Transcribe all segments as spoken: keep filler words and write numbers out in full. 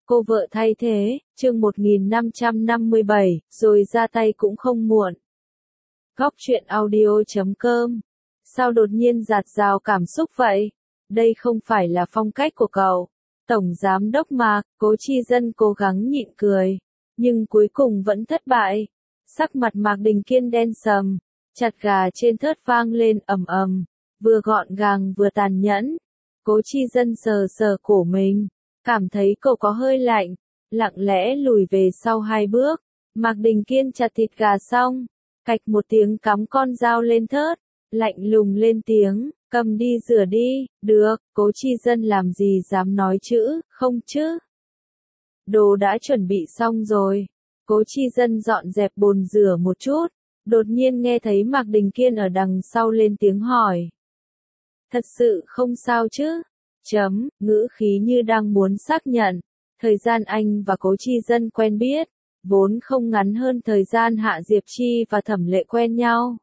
Cô vợ thay thế, chương một nghìn năm trăm năm mươi bảy, rồi ra tay cũng không muộn. Góc truyện audio chấm com. Sao đột nhiên dạt dào cảm xúc vậy? Đây không phải là phong cách của cậu. Tổng giám đốc Mạc, Cố Chi Dân cố gắng nhịn cười, nhưng cuối cùng vẫn thất bại. Sắc mặt Mạc Đình Kiên đen sầm, chặt gà trên thớt vang lên ầm ầm, vừa gọn gàng vừa tàn nhẫn. Cố Chi Dân sờ sờ cổ mình, cảm thấy cổ có hơi lạnh, lặng lẽ lùi về sau hai bước. Mạc Đình Kiên chặt thịt gà xong, cạch một tiếng cắm con dao lên thớt, lạnh lùng lên tiếng, cầm đi rửa đi. Được. Cố Chi Dân làm gì dám nói chữ không chứ. Đồ đã chuẩn bị xong rồi. Cố Chi Dân dọn dẹp bồn rửa một chút, đột nhiên nghe thấy Mạc Đình Kiên ở đằng sau lên tiếng hỏi. Thật sự không sao chứ? Chấm, ngữ khí như đang muốn xác nhận. Thời gian anh và Cố Chi Dân quen biết, vốn không ngắn hơn thời gian Hạ Diệp Chi và Thẩm Lệ quen nhau.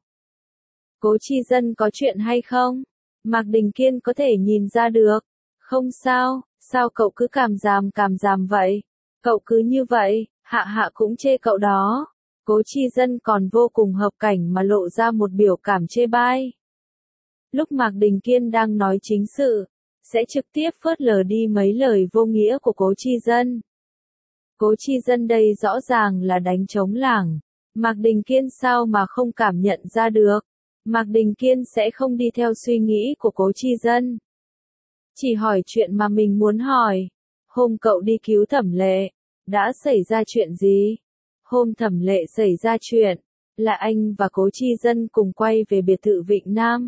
Cố Chi Dân có chuyện hay không? Mạc Đình Kiên có thể nhìn ra được. Không sao, sao cậu cứ cảm giảm cảm giảm vậy? Cậu cứ như vậy, Hạ Hạ cũng chê cậu đó. Cố Chi Dân còn vô cùng hợp cảnh mà lộ ra một biểu cảm chê bai. Lúc Mạc Đình Kiên đang nói chính sự, sẽ trực tiếp phớt lờ đi mấy lời vô nghĩa của Cố Chi Dân. Cố Chi Dân đây rõ ràng là đánh trống lảng. Mạc Đình Kiên sao mà không cảm nhận ra được? Mạc Đình Kiên sẽ không đi theo suy nghĩ của Cố Chi Dân. Chỉ hỏi chuyện mà mình muốn hỏi. Hôm cậu đi cứu Thẩm Lệ, đã xảy ra chuyện gì? Hôm Thẩm Lệ xảy ra chuyện, là anh và Cố Chi Dân cùng quay về biệt thự Vịnh Nam.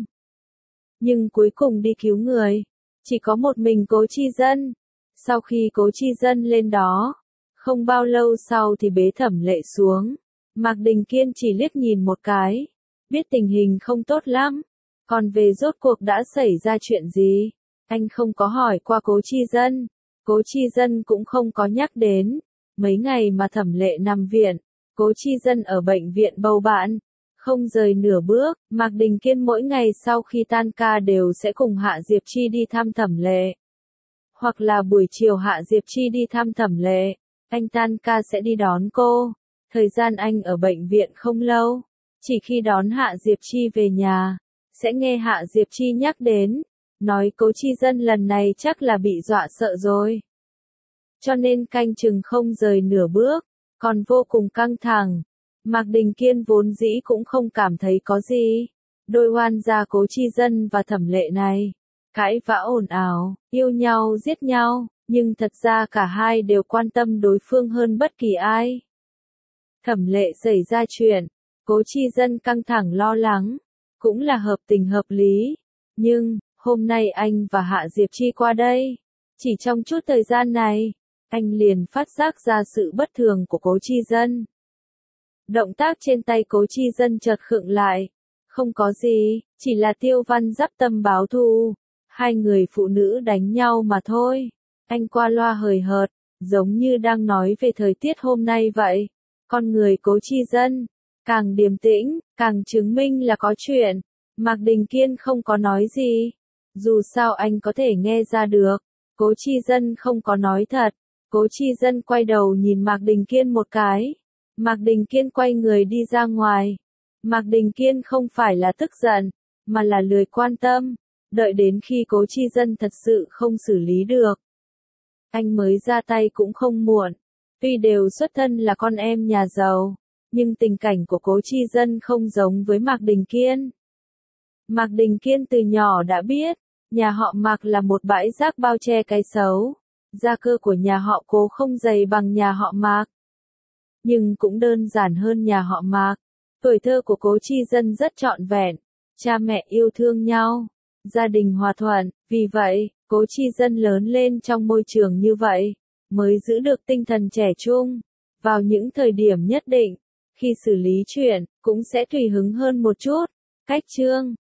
Nhưng cuối cùng đi cứu người, chỉ có một mình Cố Chi Dân. Sau khi Cố Chi Dân lên đó, không bao lâu sau thì bế Thẩm Lệ xuống. Mạc Đình Kiên chỉ liếc nhìn một cái, biết tình hình không tốt lắm. Còn về rốt cuộc đã xảy ra chuyện gì, anh không có hỏi qua Cố Chi Dân. Cố Chi Dân cũng không có nhắc đến. Mấy ngày mà Thẩm Lệ nằm viện, Cố Chi Dân ở bệnh viện bầu bạn, không rời nửa bước. Mạc Đình Kiên mỗi ngày sau khi tan ca đều sẽ cùng Hạ Diệp Chi đi thăm Thẩm Lệ. Hoặc là buổi chiều Hạ Diệp Chi đi thăm Thẩm Lệ, anh tan ca sẽ đi đón cô. Thời gian anh ở bệnh viện không lâu, chỉ khi đón Hạ Diệp Chi về nhà, sẽ nghe Hạ Diệp Chi nhắc đến, nói Cố Chi Dân lần này chắc là bị dọa sợ rồi. Cho nên canh chừng không rời nửa bước, còn vô cùng căng thẳng. Mạc Đình Kiên vốn dĩ cũng không cảm thấy có gì. Đôi oan gia Cố Chi Dân và Thẩm Lệ này, cãi vã ồn ào, yêu nhau giết nhau, nhưng thật ra cả hai đều quan tâm đối phương hơn bất kỳ ai. Thẩm Lệ xảy ra chuyện, Cố Chi Dân căng thẳng lo lắng, cũng là hợp tình hợp lý. Nhưng, hôm nay anh và Hạ Diệp Chi qua đây, chỉ trong chút thời gian này, anh liền phát giác ra sự bất thường của Cố Chi Dân. Động tác trên tay Cố Chi Dân chợt khựng lại. Không có gì, chỉ là Tiêu Văn Giáp tâm báo thù. Hai người phụ nữ đánh nhau mà thôi. Anh qua loa hời hợt, giống như đang nói về thời tiết hôm nay vậy. Con người Cố Chi Dân, càng điềm tĩnh, càng chứng minh là có chuyện. Mạc Đình Kiên không có nói gì. Dù sao anh có thể nghe ra được, Cố Chi Dân không có nói thật. Cố Chi Dân quay đầu nhìn Mạc Đình Kiên một cái. Mạc Đình Kiên quay người đi ra ngoài. Mạc Đình Kiên không phải là tức giận, mà là lười quan tâm. Đợi đến khi Cố Chi Dân thật sự không xử lý được, anh mới ra tay cũng không muộn. Tuy đều xuất thân là con em nhà giàu, nhưng tình cảnh của Cố Chi Dân không giống với Mạc Đình Kiên. Mạc Đình Kiên từ nhỏ đã biết, nhà họ Mạc là một bãi rác bao che cái xấu. Gia cơ của nhà họ Cố không dày bằng nhà họ Mạc, nhưng cũng đơn giản hơn nhà họ Mạc. Tuổi thơ của Cố Chi Dân rất trọn vẹn, cha mẹ yêu thương nhau, gia đình hòa thuận, vì vậy, Cố Chi Dân lớn lên trong môi trường như vậy, mới giữ được tinh thần trẻ trung. Vào những thời điểm nhất định, khi xử lý chuyện, cũng sẽ tùy hứng hơn một chút. Cách chương